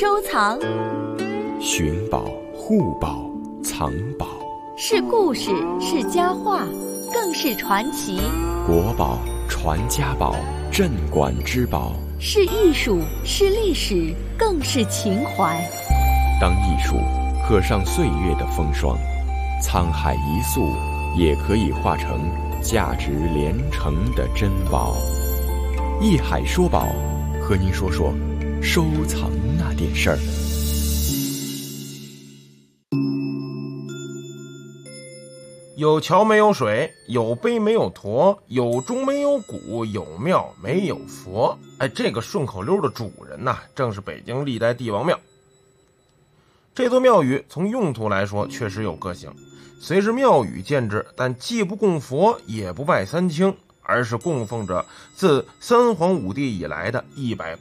收藏， 寻宝、护宝、藏宝， 是故事，是佳话，更是传奇。 国宝、传家宝、镇馆之宝， 是艺术，是历史，更是情怀。 当艺术刻上岁月的风霜，沧海一粟也可以化成价值连城的珍宝。艺海说宝，和您说说收藏那点事儿。 有桥没有水，有碑没有驼，有钟没有鼓，有庙没有佛。这个顺口溜的主人呐，正是北京历代帝王庙。这座庙宇从用途来说确实有个性，虽是庙宇建制，但既不供佛也不拜三清，而是供奉着自三皇五帝以来的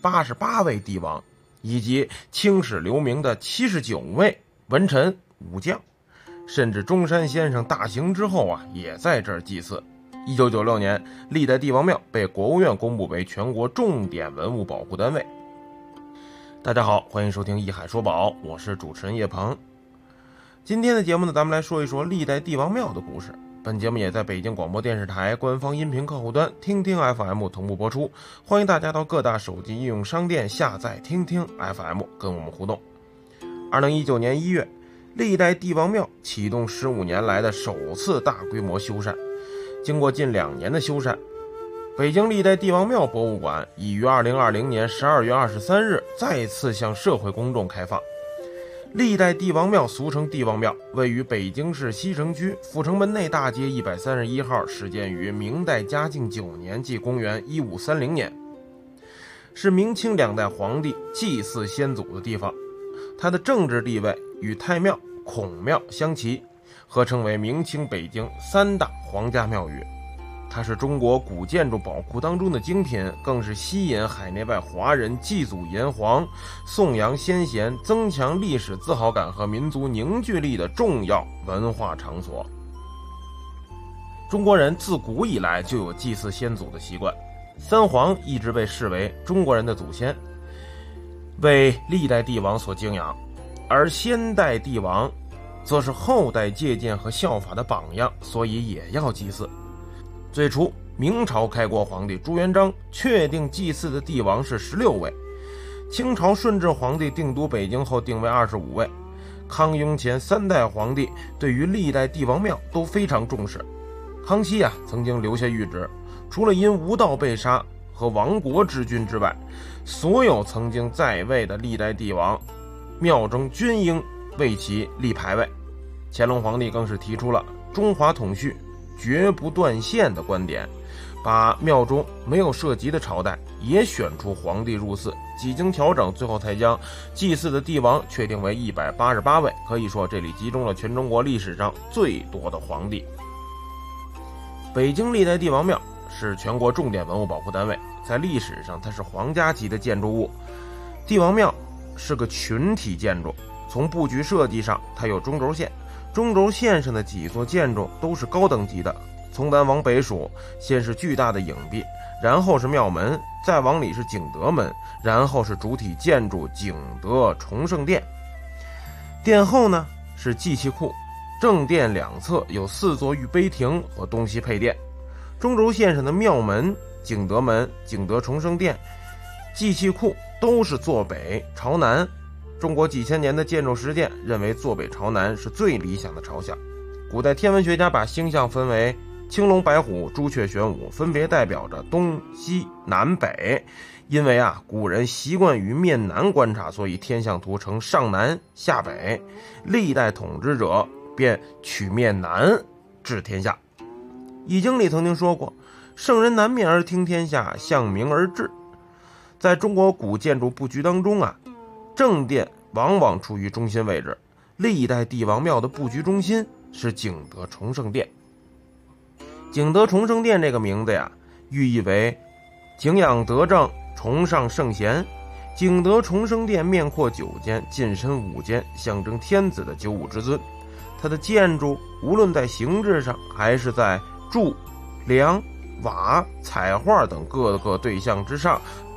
188位帝王，以及青史留名的79位文臣武将，甚至中山先生大行之后也在这儿祭祀。1996年，历代帝王庙被国务院公布为全国重点文物保护单位。大家好，欢迎收听艺海说宝，我是主持人叶鹏。今天的节目呢，咱们来说一说历代帝王庙的故事。本节目也在北京广播电视台官方音频客户端听听 FM 同步播出，欢迎大家到各大手机应用商店下载听听 FM 跟我们互动。2019年1月，历代帝王庙启动15年来的首次大规模修缮，经过近2年的修缮，北京历代帝王庙博物馆已于2020年12月23日再次向社会公众开放。历代帝王庙俗称帝王庙，位于北京市西城区阜成门内大街131号，始建于明代嘉靖9年，即公元1530年，是明清2代皇帝祭祀先祖的地方。它的政治地位与太庙、孔庙相齐，合称为明清北京3大皇家庙宇。它是中国古建筑宝库当中的精品，更是吸引海内外华人祭祖炎黄、颂扬先贤、增强历史自豪感和民族凝聚力的重要文化场所。中国人自古以来就有祭祀先祖的习惯，三皇一直被视为中国人的祖先，为历代帝王所敬仰，而先代帝王则是后代借鉴和效法的榜样，所以也要祭祀。最初明朝开国皇帝朱元璋确定祭祀的帝王是16位，清朝顺治皇帝定都北京后定为25位，康雍乾3代皇帝对于历代帝王庙都非常重视。康熙曾经留下谕旨，除了因无道被杀和亡国之君之外，所有曾经在位的历代帝王庙中均应为其立牌位。乾隆皇帝更是提出了中华统序绝不断线的观点，把庙中没有涉及的朝代也选出皇帝入祀，几经调整，最后才将祭祀的帝王确定为188位，可以说这里集中了全中国历史上最多的皇帝。北京历代帝王庙是全国重点文物保护单位，在历史上它是皇家级的建筑物。帝王庙是个群体建筑，从布局设计上它有中轴线，中轴线上的几座建筑都是高等级的，从南往北数，先是巨大的影壁，然后是庙门，再往里是景德门，然后是主体建筑景德崇圣殿。殿后呢是祭器库，正殿两侧有4座御碑亭和东西配殿。中轴线上的庙门、景德门、景德崇圣殿、祭器库都是坐北朝南。中国几千年的建筑实践认为坐北朝南是最理想的朝向。古代天文学家把星象分为青龙白虎朱雀玄武，分别代表着东西南北。因为古人习惯于面南观察，所以天象图呈上南下北，历代统治者便取面南治天下。易经里曾经说过，圣人南面而听天下，向明而治。在中国古建筑布局当中正殿往往处于中心位置，历代帝王庙的布局中心是景德崇圣殿。景德崇圣殿这个名字寓意为景仰德政，崇尚圣贤。景德崇圣殿面阔9间，进深5间，象征天子的九五之尊。它的建筑无论在形制上还是在柱、梁、瓦、彩画等各个对象之上，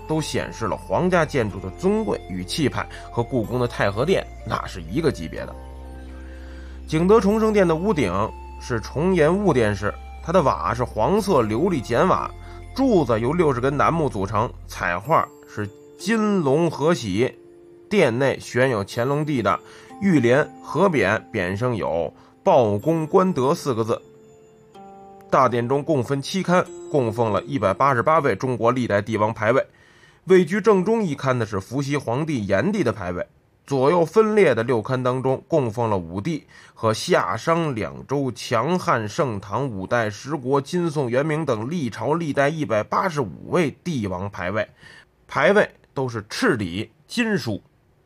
都显示了皇家建筑的尊贵与气派，和故宫的太和殿那是一个级别的。景德重生殿的屋顶是重檐雾殿式，它的瓦是黄色琉璃简瓦，柱子由60根楠木组成，彩画是金龙合玺。殿内悬有乾隆帝的玉莲和匾，匾上有报功官德4个字。大殿中共分7龛，供奉了188位中国历代帝王牌位。位居正中一龛的是伏羲皇帝炎帝的牌位，左右分列的6龛当中供奉了武帝和夏商两周强汉盛唐5代10国金宋元明等历朝历代185位帝王牌位，牌位都是赤底金属。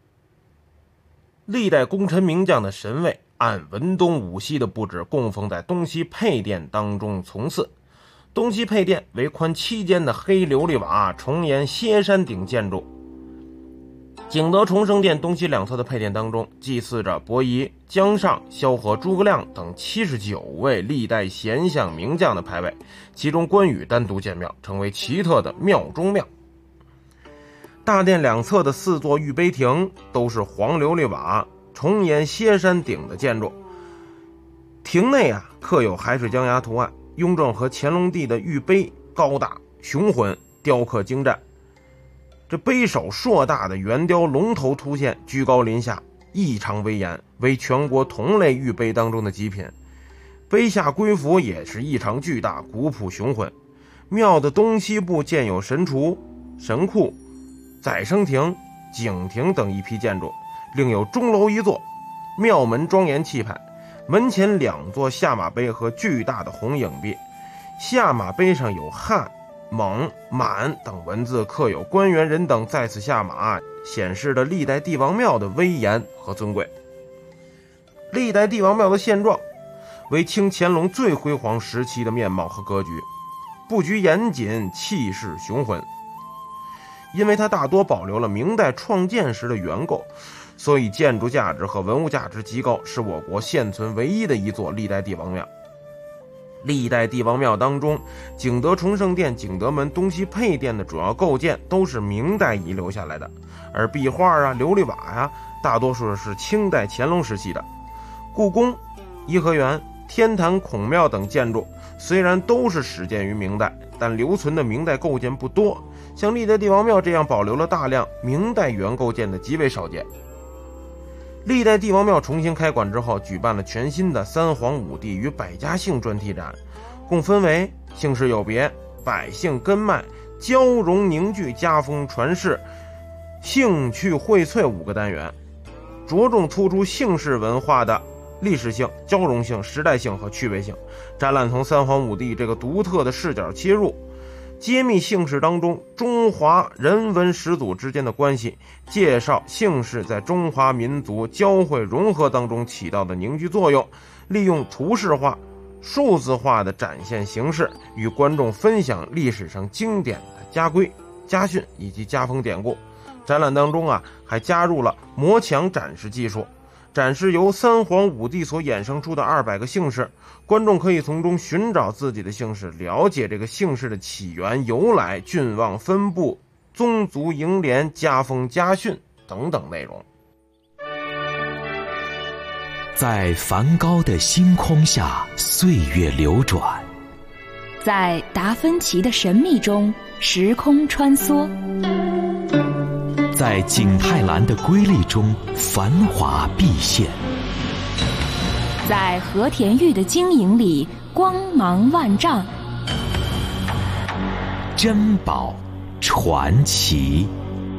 历代功臣名将的神位按文东武西的布置供奉在东西配殿当中从祀。东西配殿为宽7间的黑琉璃瓦重檐歇山顶建筑。景德重生殿东西两侧的配殿当中祭祀着伯夷、姜尚、萧何、诸葛亮等79位历代贤相名将的牌位，其中关羽单独建庙，成为奇特的庙中庙。大殿两侧的4座御碑亭都是黄琉璃瓦重檐歇山顶的建筑，亭内刻有海水江崖图案，雍正和乾隆帝的御碑高大雄浑，雕刻精湛。这碑首硕大的圆雕龙头凸现，居高临下，异常威严，为全国同类御碑当中的极品。碑下龟符也是异常巨大，古朴雄浑。庙的东西部建有神厨、神库、载生亭、景亭等一批建筑，另有钟楼一座。庙门庄严气派，门前2座下马碑和巨大的红影壁，下马碑上有汉、蒙、满等文字，刻有官员人等在此下马，显示了历代帝王庙的威严和尊贵。历代帝王庙的现状为清乾隆最辉煌时期的面貌和格局，布局严谨，气势雄浑。因为它大多保留了明代创建时的原构，所以建筑价值和文物价值极高，是我国现存唯一的一座历代帝王庙。历代帝王庙当中，景德重生殿、景德门东西配殿的主要构件都是明代遗留下来的，而壁画琉璃瓦大多数是清代乾隆时期的。故宫、颐和园、天坛、孔庙等建筑虽然都是始建于明代，但留存的明代构件不多，像历代帝王庙这样保留了大量明代原构件的极为少见。历代帝王庙重新开馆之后，举办了全新的三皇五帝与百家姓专题展，共分为姓氏有别、百姓根脉、交融凝聚、家风传世、兴趣荟萃5个单元，着重突出姓氏文化的历史性、交融性、时代性和趣味性。展览从三皇五帝这个独特的视角切入，揭秘姓氏当中中华人文始祖之间的关系，介绍姓氏在中华民族交汇融合当中起到的凝聚作用，利用图示化、数字化的展现形式，与观众分享历史上经典的家规、家训以及家风典故。展览当中还加入了模墙展示技术，展示由三皇五帝所衍生出的200个姓氏，观众可以从中寻找自己的姓氏，了解这个姓氏的起源、由来、郡望分布、宗族楹联、家风家训等等内容。 在梵高的星空下，岁月流转； 在达芬奇的神秘中，时空穿梭； 在景泰蓝的瑰丽中，繁华毕现； 在和田玉的晶莹里，光芒万丈。 珍宝传奇。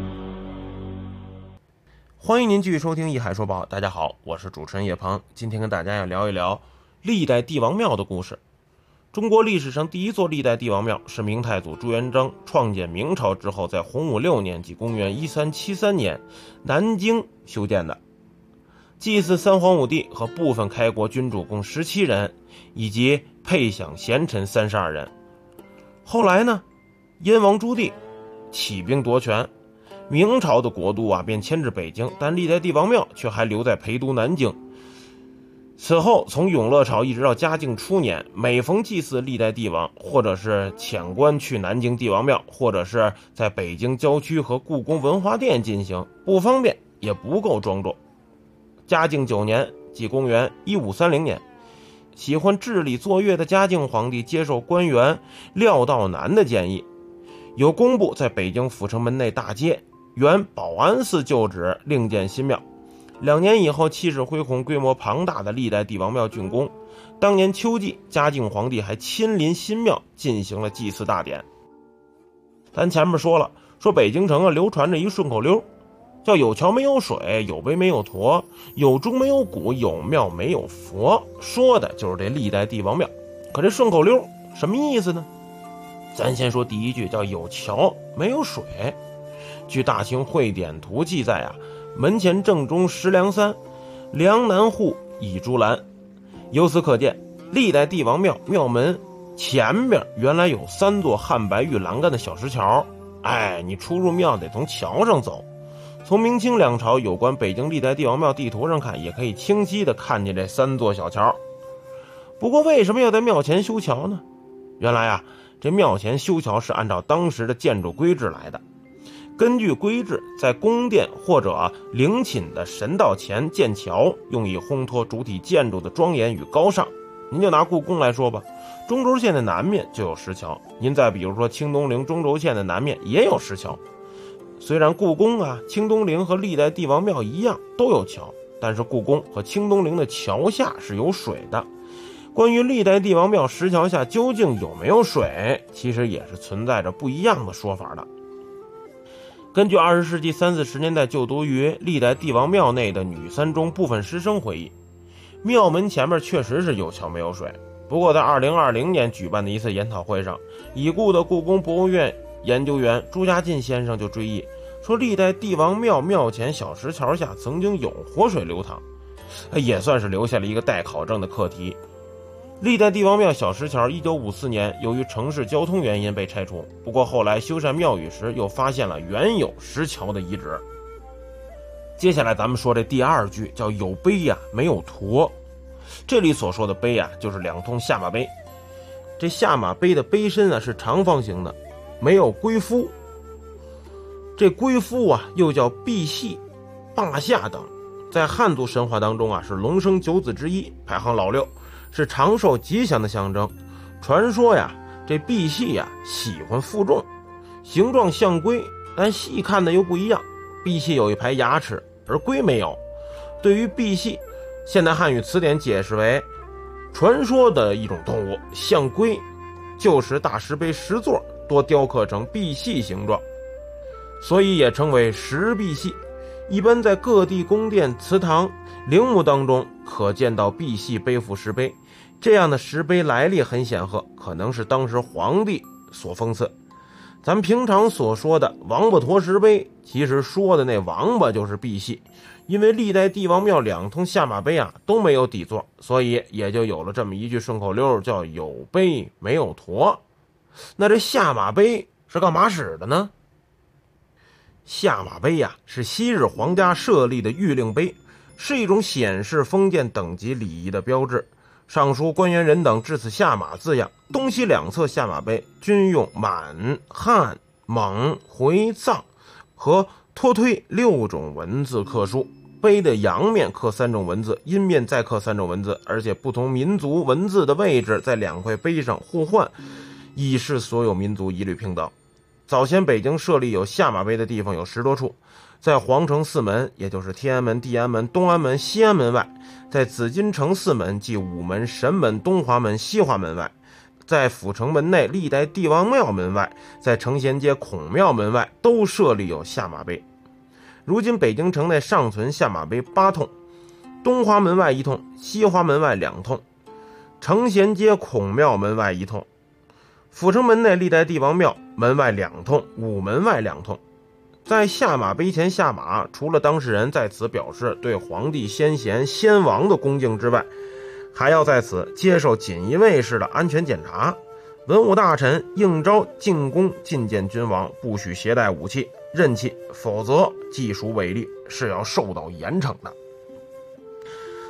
欢迎您继续收听《艺海说报》，大家好，我是主持人叶鹏，今天跟大家要聊一聊历代帝王庙的故事。中国历史上第一座历代帝王庙是明太祖朱元璋创建明朝之后，在洪武6年即公元1373年南京修建的，祭祀三皇五帝和部分开国君主共17人，以及配享贤臣32人。后来呢，燕王朱棣起兵夺权，明朝的国都便迁至北京，但历代帝王庙却还留在陪都南京。 此后从永乐朝一直到嘉靖初年，每逢祭祀历代帝王，或者是遣官去南京帝王庙，或者是在北京郊区和故宫文华殿进行，不方便也不够庄重。嘉靖9年，即公元1530年，喜欢治理作乐的嘉靖皇帝接受官员廖道南的建议，有工部在北京阜成门内大街原保安寺旧址另建新庙。2年以后，气势恢宏、规模庞大的历代帝王庙竣工。当年秋季，嘉靖皇帝还亲临新庙进行了祭祀大典。咱前面说了，说北京城流传着一顺口溜，叫有桥没有水，有碑没有驼，有钟没有鼓，有庙没有佛，说的就是这历代帝王庙。可这顺口溜什么意思呢？咱先说第一句，叫有桥没有水。据大清会典图记载啊，门前正中石梁三，梁南户倚竹栏。由此可见，历代帝王庙庙门前面原来有3座汉白玉栏杆的小石桥。你出入庙得从桥上走。从明清两朝有关北京历代帝王庙地图上看，也可以清晰地看见这3座小桥。不过为什么要在庙前修桥呢？原来啊，这庙前修桥是按照当时的建筑规制来的。根据规制，在宫殿或者陵寝的神道前建桥，用以烘托主体建筑的庄严与高尚。您就拿故宫来说吧，中轴线的南面就有石桥，您再比如说清东陵中轴线的南面也有石桥。虽然故宫啊、清东陵和历代帝王庙一样都有桥，但是故宫和清东陵的桥下是有水的。关于历代帝王庙石桥下究竟有没有水，其实也是存在着不一样的说法的。根据20世纪30、40年代就读于历代帝王庙内的女三中部分师生回忆，庙门前面确实是有桥没有水。不过在2020年举办的一次研讨会上，已故的故宫博物院研究员朱家进先生就追忆说，历代帝王庙庙前小石桥下曾经有活水流淌，也算是留下了一个待考证的课题。历代帝王庙小石桥1954年由于城市交通原因被拆除，不过后来修缮庙宇时又发现了原有石桥的遗址。接下来咱们说这第2句，叫有碑呀没有驼。这里所说的碑呀，就是2通下马碑。这下马碑的碑身啊是长方形的，没有龟夫。这龟夫啊又叫赑屃、霸下等，在汉族神话当中啊是龙生9子之一，排行老6，是长寿吉祥的象征。传说呀，这赑屃呀喜欢负重，形状像龟，但细看的又不一样。赑屃有一排牙齿，而龟没有。对于赑屃，现代汉语词典解释为传说的一种动物，像龟，旧时大石碑石座多雕刻成赑屃形状，所以也称为石赑屃。一般在各地宫殿、祠堂、陵墓当中可见到赑屃背负石碑，这样的石碑来历很显赫，可能是当时皇帝所封赐。咱们平常所说的王八驮石碑，其实说的那王八就是赑屃。因为历代帝王庙2通下马碑啊都没有底座，所以也就有了这么一句顺口溜，叫有碑没有驼。那这下马碑是干嘛使的呢？下马碑呀，是昔日皇家设立的御令碑，是一种显示封建等级礼仪的标志。上书官员人等至此下马字样，东西2侧下马碑均用满、汉、蒙、回、藏和脱推6种文字刻书。碑的阳面刻3种文字，阴面再刻3种文字，而且不同民族文字的位置在2块碑上互换，以示所有民族一律平等。早先北京设立有下马碑的地方有10多处，在皇城4门，也就是天安门、地安门、东安门、西安门外；在紫禁城4门，即午门、神门、东华门、西华门外；在阜成门内历代帝王庙门外；在承贤街孔庙门外，都设立有下马碑。如今北京城内尚存下马碑8通，东华门外1通，西华门外2通，承贤街孔庙门外1通，阜成门内历代帝王庙门外2通，午门外2通。在下马碑前下马，除了当事人在此表示对皇帝、先贤、先王的恭敬之外，还要在此接受锦衣卫士的安全检查。文武大臣应召进宫觐见君王，不许携带武器、刃器，否则既属违例，是要受到严惩的。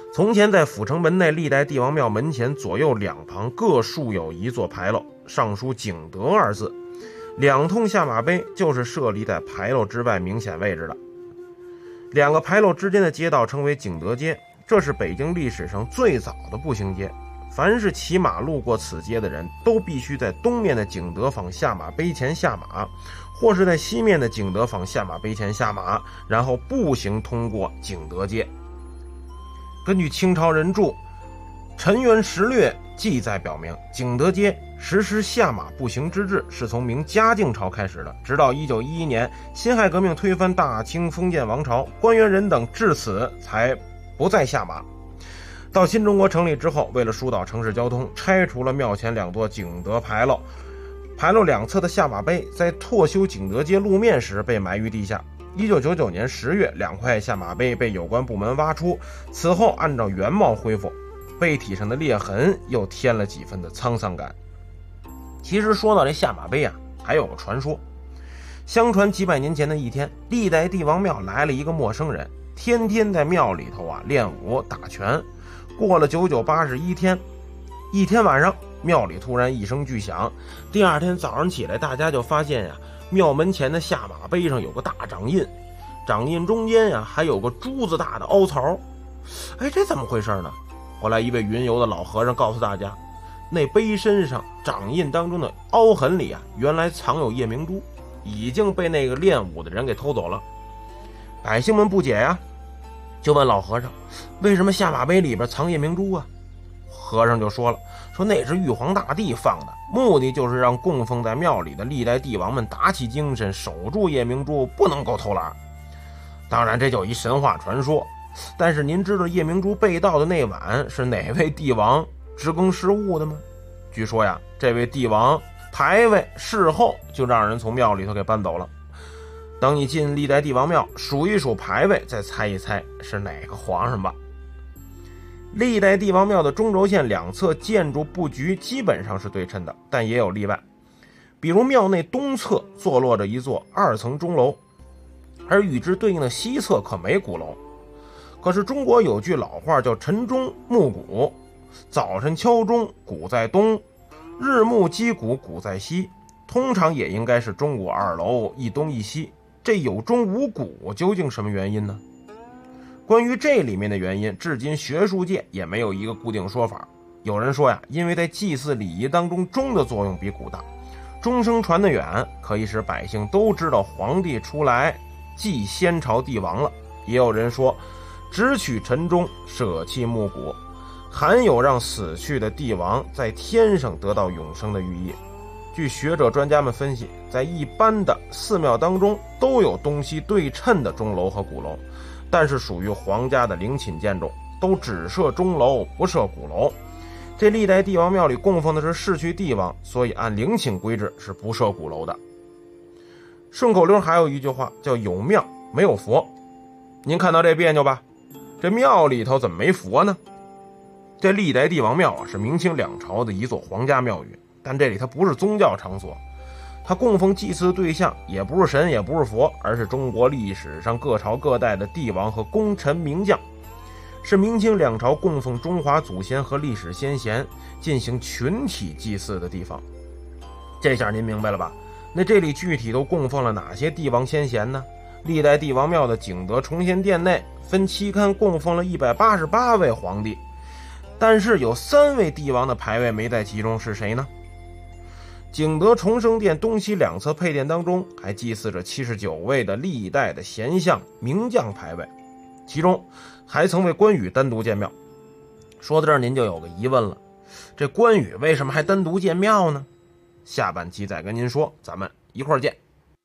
从前在阜成门内历代帝王庙门前左右两旁各竖有一座牌楼，上书景德二字，两通下马碑就是设立在牌楼之外明显位置的。两个牌楼之间的街道称为景德街，这是北京历史上最早的步行街。凡是骑马路过此街的人都必须在东面的景德坊下马碑前下马，或是在西面的景德坊下马碑前下马，然后步行通过景德街。根据清朝人著《陈元实略》记载表明，景德街实施下马步行之制是从明嘉靖朝开始的，直到1911年辛亥革命推翻大清封建王朝，官员人等至此才不再下马。到新中国成立之后，为了疏导城市交通，拆除了庙前两座景德牌楼，牌楼两侧的下马碑在拓修景德街路面时被埋于地下。1999年10月，2块下马碑被有关部门挖出，此后按照原貌恢复，碑体上的裂痕又添了几分的沧桑感。其实说到这下马碑啊，还有个传说。相传几百年前的一天，历代帝王庙来了一个陌生人，天天在庙里头练武打拳。过了9981天，一天晚上，庙里突然一声巨响。第二天早上起来，大家就发现呀，庙门前的下马碑上有个大掌印，掌印中间呀还有个珠子大的凹槽。这怎么回事呢？后来一位云游的老和尚告诉大家，那碑身上掌印当中的凹痕里原来藏有夜明珠，已经被那个练武的人给偷走了。百姓们不解呀，就问老和尚，为什么下马碑里边藏夜明珠啊？和尚就说了，说那是玉皇大帝放的，目的就是让供奉在庙里的历代帝王们打起精神，守住夜明珠，不能够偷懒。当然这就一神话传说，但是您知道夜明珠被盗的那晚是哪位帝王职更失误的吗？据说呀，这位帝王牌位事后就让人从庙里头给搬走了。等你进历代帝王庙数一数牌位，再猜一猜是哪个皇上吧。历代帝王庙的中轴线两侧建筑布局基本上是对称的，但也有例外。比如庙内东侧坐落着一座2层钟楼，而与之对应的西侧可没鼓楼。可是中国有句老话叫晨钟暮鼓，早晨敲钟鼓在东，日暮击鼓鼓在西，通常也应该是钟鼓2楼，一东一西。这有钟无鼓究竟什么原因呢？关于这里面的原因，至今学术界也没有一个固定说法。有人说呀，因为在祭祀礼仪当中，钟的作用比鼓大，钟声传得远，可以使百姓都知道皇帝出来祭先朝帝王了。也有人说，只取晨钟，舍弃暮鼓，含有让死去的帝王在天上得到永生的寓意。据学者专家们分析，在一般的寺庙当中都有东西对称的钟楼和鼓楼，但是属于皇家的陵寝建筑，都只设钟楼不设鼓楼。这历代帝王庙里供奉的是逝去帝王，所以按陵寝规制是不设鼓楼的。顺口溜还有一句话叫有庙没有佛，您看到这别扭吧？这庙里头怎么没佛呢？这历代帝王庙是明清两朝的一座皇家庙宇，但这里它不是宗教场所，它供奉祭祀的对象也不是神也不是佛，而是中国历史上各朝各代的帝王和功臣名将，是明清两朝供奉中华祖先和历史先贤进行群体祭祀的地方。这下您明白了吧？那这里具体都供奉了哪些帝王先贤呢？历代帝王庙的景德崇贤殿内分期刊供奉了188位皇帝，但是有3位帝王的牌位没在其中，是谁呢？景德崇圣殿东西两侧配殿当中还祭祀着79位的历代的贤相名将牌位，其中还曾为关羽单独建庙。说到这儿您就有个疑问了，这关羽为什么还单独建庙呢？下半期再跟您说，咱们一块儿见。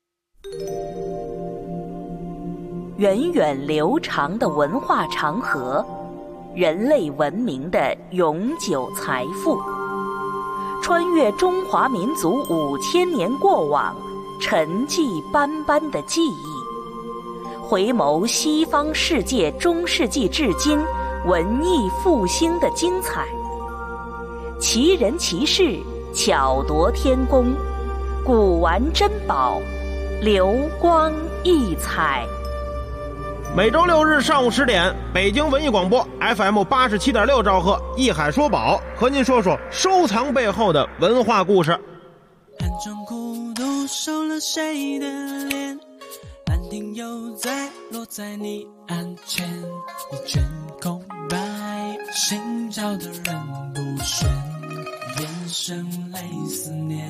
源远流长的文化长河，人类文明的永久财富，穿越中华民族5000年过往，沉寂斑斑的记忆，回眸西方世界中世纪至今文艺复兴的精彩，奇人奇事，巧夺天工，古玩珍宝，流光溢彩。 每周6日上午10点，北京文艺广播 FM 87.6兆赫，艺海说宝和您说说收藏背后的文化故事。 暗中孤独收了谁的脸，兰亭又在落在你案前，一卷空白，寻找的人不选，眼神泪思念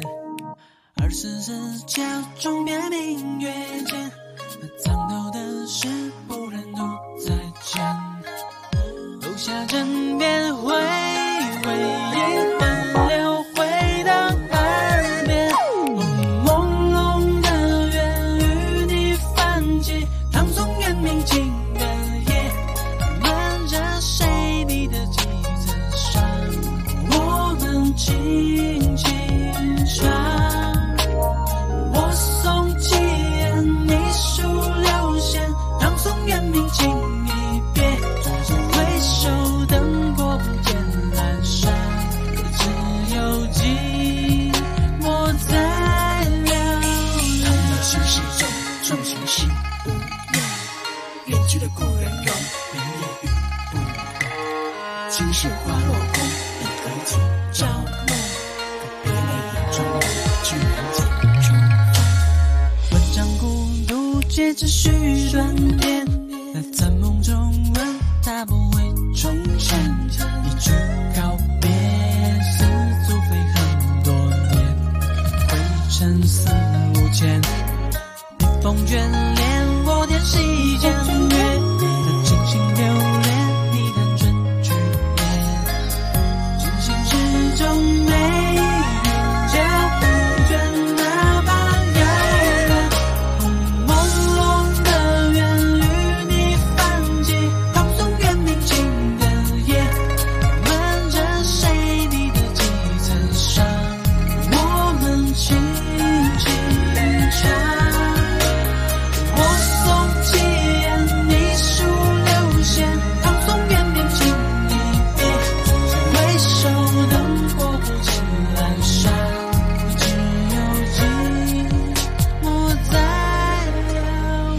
，24时桥中边明月间，藏头的事不忍怒再见，楼下枕边回味一分流回到耳边，朦胧的缘与你泛起，唐宋元明清的夜，漫着谁笔的几层伤，我们轻轻唱，我送起你数流线，唐宋元明清一别，回首灯火不见阑珊，只有寂寞在流连。他们心事中重情心无言，远去的故人容明夜雨不完，青石花落空，一根情朝暮，别泪眼中人，居然几处返。文章孤独接着续断点，在梦中问他不会重现，一句告别似足飞很多年，灰尘四五千，逆风眷恋我点细间月，精心留恋你看春去夜，惊醒之中没人家不倦那般遥远，朦胧的缘与你泛起，唐宋元明清的夜，漫着谁笔的几层伤，我们轻轻唱，我送起你数流线，唐宋元明清一别，回首灯火不见阑珊，只有寂寞在流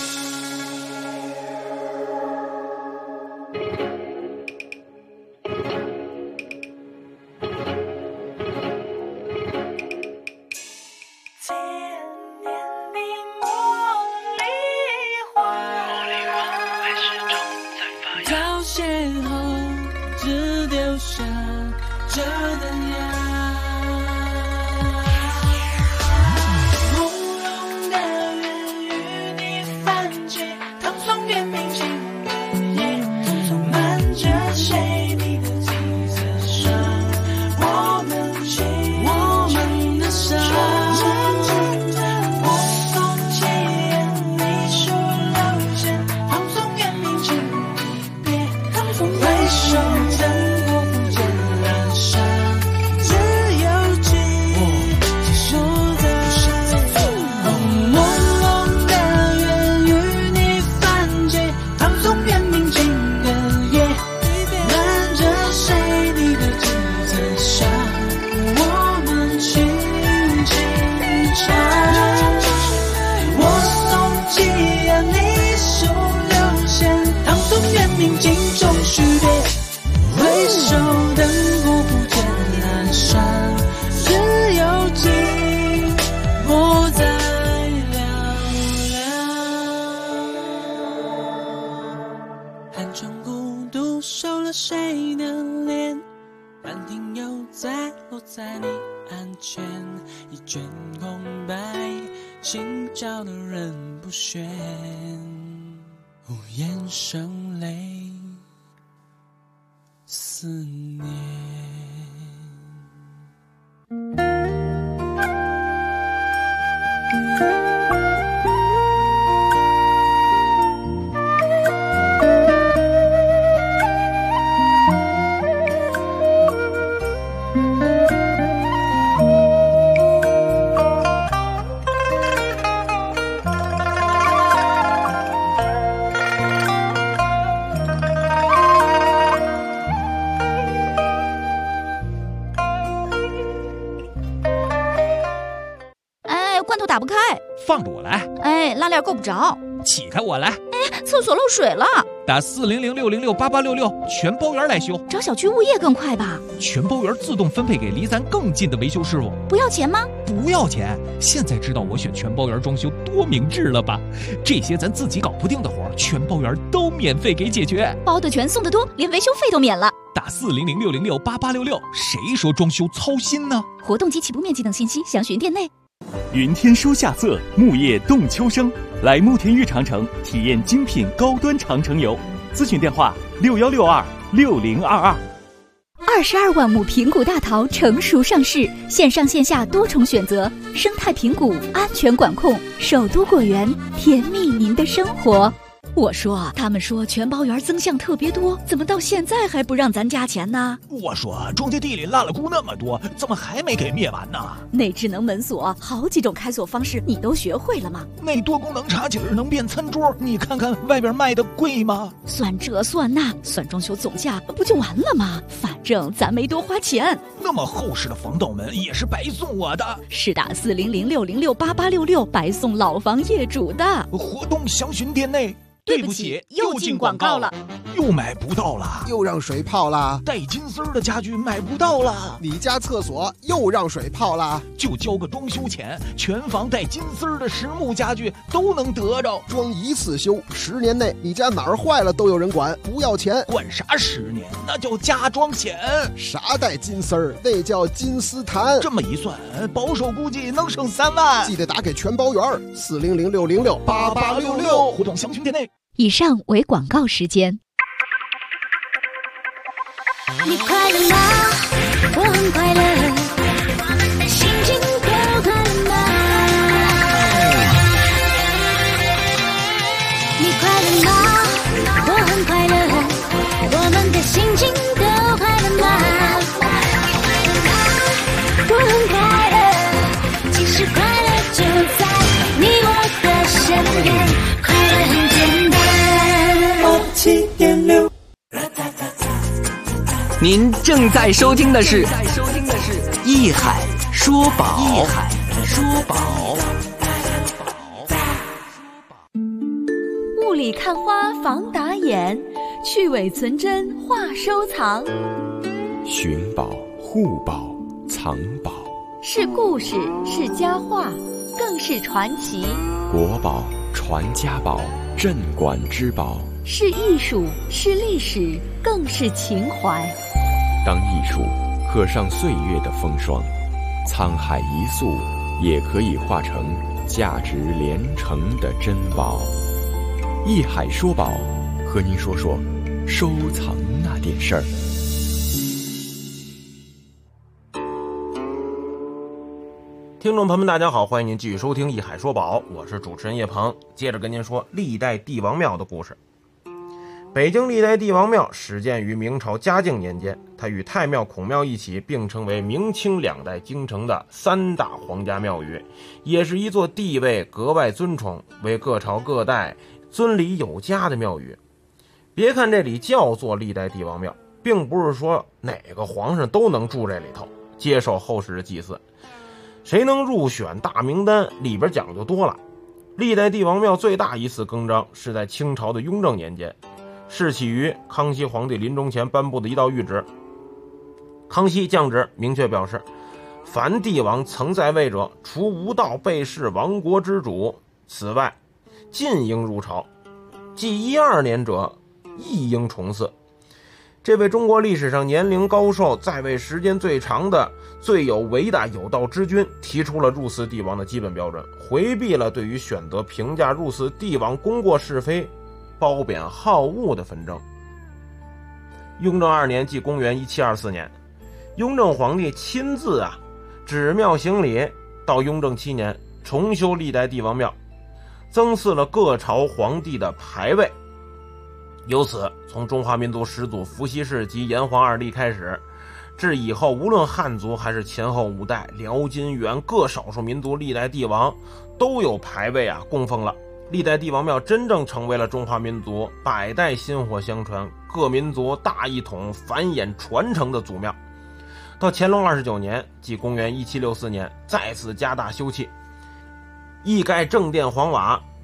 千年的茉莉花，凋谢后只丢下这灯芽，朦胧的缘与你泛起，唐宋元明清的夜，漫着谁笔的几层伤，我们的伤，我送起你数流线，唐宋元明清一别，回首灯火不见阑珊，只有寂寞在朦胧的缘与你泛起，唐宋元明清的夜，漫着谁笔的几层伤，我们轻轻唱，我送起你数流线，唐宋元明清中续别，回首灯火不见阑珊，只有寂寞在寥寥。暗中孤独收了谁的脸，兰亭又在落在你案前，一卷空白，寻找的人不选，无言声泪思念。 罐头打不开， 放着我来。 哎，拉链够不着， 起开我来。 哎， 厕所漏水了。 打400-606-8866，全包员来修。 找小区物业更快吧？ 全包员自动分配给离咱更近的维修师傅。 不要钱吗？ 不要钱。现在知道我选全包员装修多明智了吧？这些咱自己搞不定的活，全包员都免费给解决。 包的全，送的多，连维修费都免了。 打400-606-8866，谁说装修操心呢？ 活动及起步面积等信息详询店内。 云天书夏色，木叶动秋生。来慕田峪长城体验精品高端长城游，咨询电话61626022。 22万亩平谷大桃成熟上市，线上线下多重选择，生态平谷，安全管控，首都果园，甜蜜您的生活。我说，他们说全包园增项特别多，怎么到现在还不让咱加钱呢？ 我说，种地地里烂了菇那么多，怎么还没给灭完呢？ 那智能门锁好几种开锁方式，你都学会了吗？ 那多功能茶几能变餐桌，你看看外边卖的贵吗？ 算这算那，算装修总价不就完了吗？反正咱没多花钱。 那么厚实的防盗门也是白送我的。 是打400-606-8866白送老房业主的。 活动详询店内。 对不起，又进广告了， 又买不到了， 又让水泡了， 带金丝的家具买不到了， 你家厕所又让水泡了， 就交个装修钱，全房带金丝的实木家具都能得着， 装一次修，10年内你家哪儿坏了都有人管，不要钱。 管啥10年？那叫加装险。 啥带金丝儿？那叫金丝檀。 这么一算，保守估计能省3万。 记得打给全包员，400-606-8866， 活动详询店内。 以上为广告时间。 你快乐吗？我很快乐，心情都快乐吗？你快乐吗？我很快乐，我们的心情都快乐吗？我很快乐，其实快乐就在你我的身边，快乐很简单。7.6。 您正在收听的是艺海说宝。 雾里看花防打眼，去伪存真话收藏。 寻宝、护宝、藏宝， 是故事，是佳话，更是传奇。 国宝、传家宝、镇馆之宝， 是艺术，是历史，更是情怀。 当艺术刻上岁月的风霜，沧海一粟也可以化成价值连城的珍宝。艺海说宝，和您说说收藏那点事儿。 听众朋友们大家好，欢迎您继续收听艺海说宝，我是主持人叶鹏，接着跟您说历代帝王庙的故事。北京历代帝王庙始建于明朝嘉靖年间，它与太庙、孔庙一起并称为明清2代京城的3大皇家庙宇，也是一座地位格外尊崇，为各朝各代尊礼有加的庙宇。别看这里叫做历代帝王庙，并不是说哪个皇上都能住这里头，接受后世的祭祀。谁能入选大名单，里边讲究多了。历代帝王庙最大一次更张是在清朝的雍正年间，是起于康熙皇帝临终前颁布的一道谕旨。康熙降旨明确表示，凡帝王曾在位者，除无道被弑亡国之主，此外尽应入朝，即12年者亦应重祀。这位中国历史上年龄高寿、在位时间最长的、最有伟大有道之君，提出了入祀帝王的基本标准，回避了对于选择评价入祀帝王功过是非、褒贬好恶的纷争。雍正2年，即公元1724年，雍正皇帝亲自旨庙行礼，到雍正7年重修历代帝王庙，增赐了各朝皇帝的牌位。由此，从中华民族始祖伏羲氏及炎黄2帝开始，至以后无论汉族还是前后5代辽金元各少数民族历代帝王，都有牌位供奉了。历代帝王庙真正成为了中华民族100代薪火相传、各民族大一统繁衍传承的祖庙。到乾隆29年，即公元1764年，再次加大修葺，一改正殿黄瓦，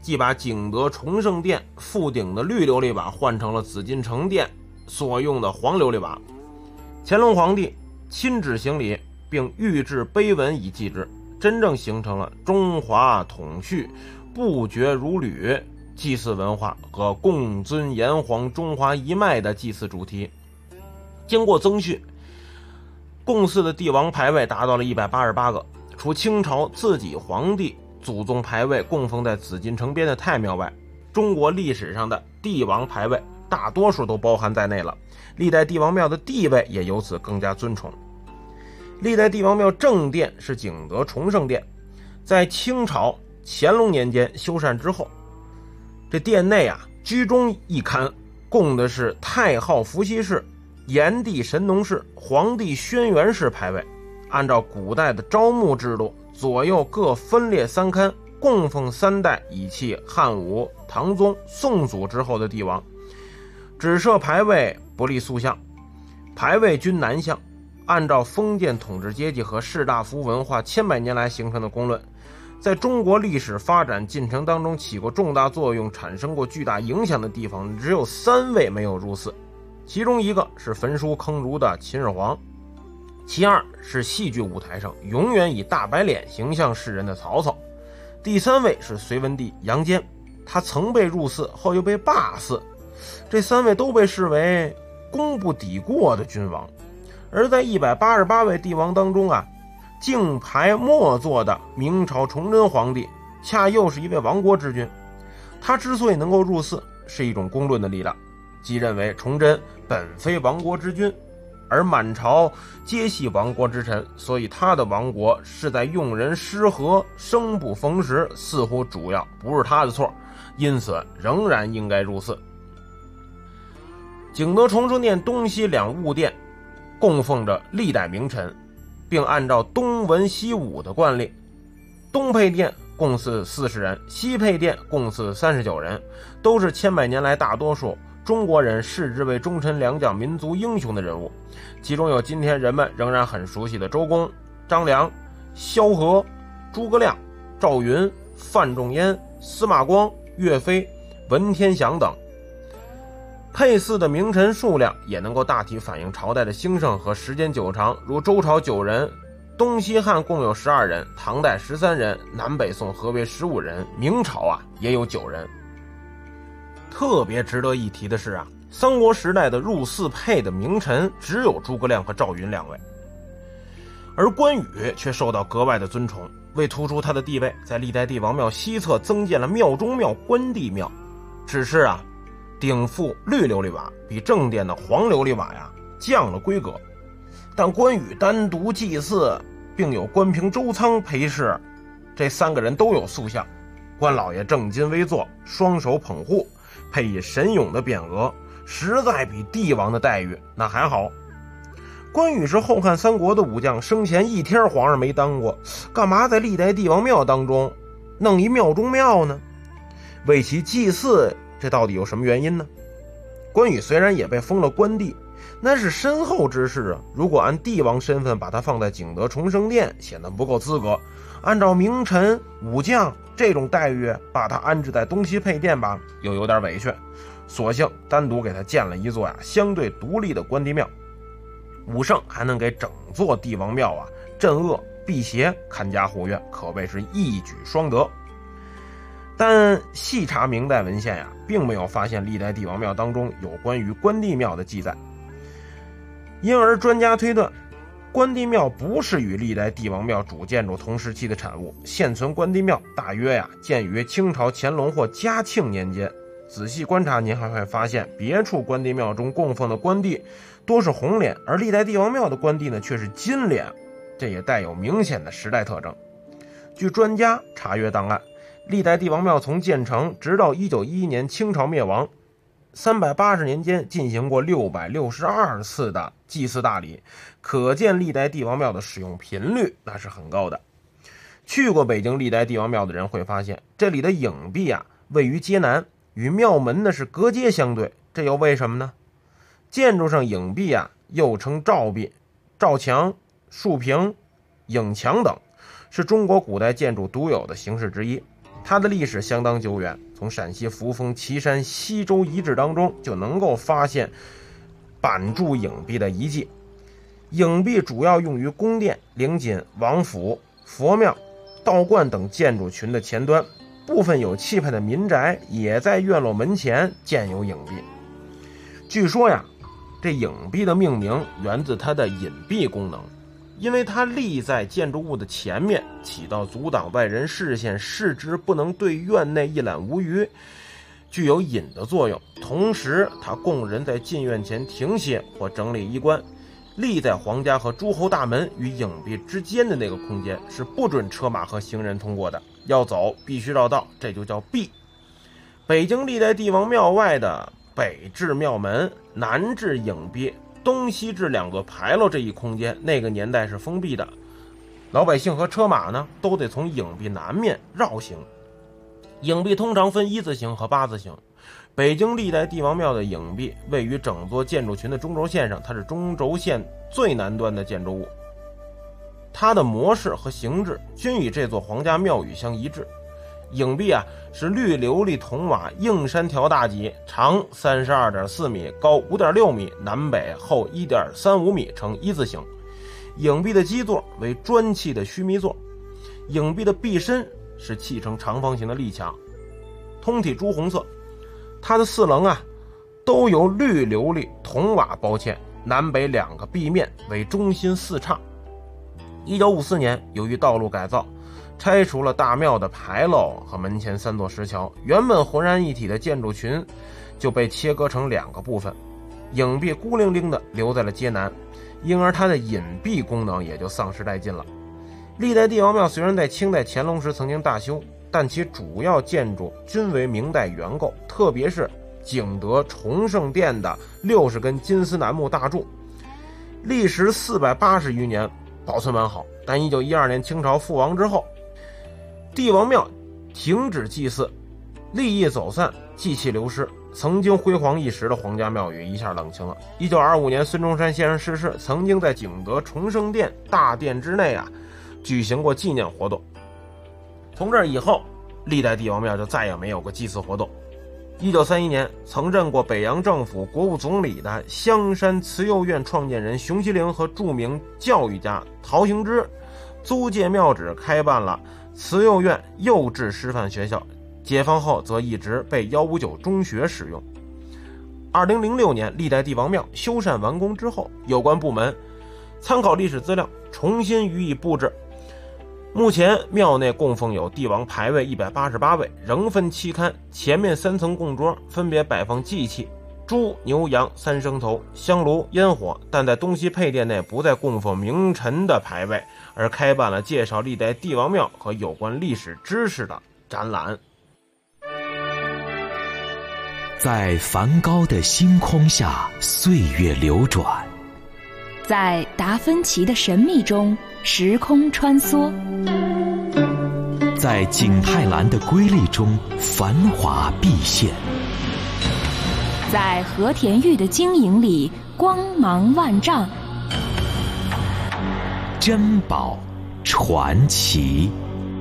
即把景德崇圣殿覆顶的绿琉璃瓦换成了紫禁城殿所用的黄琉璃瓦。乾隆皇帝亲旨行礼，并御制碑文以记之，真正形成了中华统序、不绝如缕祭祀文化和共尊炎黄中华一脉的祭祀主题。经过增续，供祀的帝王牌位达到了188个，除清朝自己皇帝祖宗牌位供奉在紫禁城边的太庙外，中国历史上的帝王牌位大多数都包含在内了。历代帝王庙的地位也由此更加尊崇。历代帝王庙正殿是景德崇圣殿，在清朝乾隆年间修缮之后，这殿内居中一龛供的是太昊伏羲氏、炎帝神农氏、黄帝轩辕氏牌位，按照古代的招募制度，左右各分列3龛，供奉3代以契汉武、唐宗、宋祖之后的帝王。只设牌位不立塑像，牌位均南向。按照封建统治阶级和士大夫文化千百年来形成的公论，在中国历史发展进程当中起过重大作用、产生过巨大影响的地方，只有3位没有入祀。其中一个是焚书坑儒的秦始皇，其二是戏剧舞台上永远以大白脸形象示人的曹操，第3位是隋文帝杨坚，他曾被入祀后又被罢祀。这3位都被视为功不抵过的君王。而在188位帝王当中敬排末座的明朝崇祯皇帝恰又是一位亡国之君。他之所以能够入祀，是一种公论的力量，即认为崇祯本非亡国之君，而满朝皆系亡国之臣，所以他的亡国是在用人失和、生不逢时，似乎主要不是他的错，因此仍然应该入祀。景德崇圣殿东西2务殿供奉着历代名臣，并按照东文西武的惯例，东配殿供祀40人，西配殿供祀39人，都是千百年来大多数中国人视之为忠臣良将、民族英雄的人物。其中有今天人们仍然很熟悉的周公、张良、萧何、诸葛亮、赵云、范仲淹、司马光、岳飞、文天祥等。配祀的名臣数量也能够大体反映朝代的兴盛和时间久长，如周朝9人，东西汉共有12人，唐代13人，南北宋合为15人，明朝也有9人。特别值得一提的是三国时代的入祀配的名臣只有诸葛亮和赵云2位，而关羽却受到格外的尊崇。为突出他的地位，在历代帝王庙西侧增建了庙中庙、关帝庙，只是顶覆绿琉璃瓦，比正殿的黄琉璃瓦降了规格。但关羽单独祭祀，并有关平、周仓陪侍，这3个人都有塑像。关老爷正襟危坐，双手捧护，配以神勇的匾额，实在比帝王的待遇那还好。关羽是后汉3国的武将，生前一天皇上没当过，干嘛在历代帝王庙当中弄一庙中庙呢？为其祭祀，这到底有什么原因呢？关羽虽然也被封了关帝，那是身后之事如果按帝王身份把他放在景德崇圣殿，显得不够资格。按照名臣武将这种待遇，把他安置在东西配殿吧，又有点委屈。索性单独给他建了一座相对独立的关帝庙。武圣还能给整座帝王庙镇恶辟邪、看家护院，可谓是一举双得。但细查明代文献并没有发现历代帝王庙当中有关于关帝庙的记载，因而专家推断，关帝庙不是与历代帝王庙主建筑同时期的产物。现存关帝庙大约建于清朝乾隆或嘉庆年间。仔细观察，您还会发现别处关帝庙中供奉的关帝多是红脸，而历代帝王庙的关帝呢却是金脸，这也带有明显的时代特征。据专家查阅档案，历代帝王庙从建成直到1911年清朝灭亡380年间进行过662次的祭祀大礼，可见历代帝王庙的使用频率那是很高的。去过北京历代帝王庙的人会发现，这里的影壁位于街南，与庙门呢是隔街相对，这又为什么呢？建筑上影壁又称照壁、照墙、竖屏、影墙等，是中国古代建筑独有的形式之一。 它的历史相当久远，从陕西扶风岐山西周遗址当中就能够发现板筑影壁的遗迹。影壁主要用于宫殿、陵寝、王府、佛庙、道观等建筑群的前端，部分有气派的民宅也在院落门前建有影壁。据说呀，这影壁的命名源自它的隐蔽功能，因为它立在建筑物的前面，起到阻挡外人视线，视之不能对院内一览无余，具有隐的作用。同时它供人在进院前停歇或整理衣冠。立在皇家和诸侯大门与影壁之间的那个空间是不准车马和行人通过的，要走必须绕道，这就叫壁。北京历代帝王庙外的北至庙门、南至影壁、东西至两个牌楼这一空间，那个年代是封闭的，老百姓和车马呢都得从影壁南面绕行。影壁通常分一字形和八字形。北京历代帝王庙的影壁位于整座建筑群的中轴线上，它是中轴线最南端的建筑物，它的模式和形制均与这座皇家庙宇相一致。影壁啊是绿琉璃铜瓦硬山条大脊，长 32.4 米，高 5.6 米，南北厚 1.35 米，呈一字形。影壁的基座为砖砌的须弥座，影壁的壁身是砌成长方形的立墙，通体朱红色。它的四棱啊都由绿琉璃铜瓦包嵌，南北两个壁面为中心四岔。1954年由于道路改造，拆除了大庙的牌楼和门前3座石桥，原本浑然一体的建筑群就被切割成2个部分，影壁孤零零地留在了街南，因而它的隐蔽功能也就丧失殆尽了。历代帝王庙虽然在清代乾隆时曾经大修，但其主要建筑均为明代原构，特别是景德崇圣殿的60根金丝楠木大柱，历时480余年保存完好。但1912年清朝覆亡之后，帝王庙停止祭祀，利益走散，祭器流失，曾经辉煌一时的皇家庙宇一下冷清了。1925年孙中山先生逝世，曾经在景德崇圣殿大殿之内举行过纪念活动。从这以后，历代帝王庙就再也没有过祭祀活动。1931年，曾任过北洋政府国务总理的香山慈幼院创建人熊希龄和著名教育家陶行知租借庙址开办了慈幼院幼稚师范学校，解放后则一直被159中学使用。2006年，历代帝王庙修缮完工之后，有关部门参考历史资料，重新予以布置。目前庙内供奉有帝王牌位188位，仍分7龛，前面3层供桌分别摆放祭器、猪、牛、羊、3牲头、香炉、烟火，但在东西配殿内不再供奉名臣的牌位，而开办了介绍历代帝王庙和有关历史知识的展览。 在梵高的星空下，岁月流转； 在达芬奇的神秘中，时空穿梭； 在景泰蓝的瑰丽中，繁华毕现； 在和田玉的晶莹里，光芒万丈。 珍宝传奇。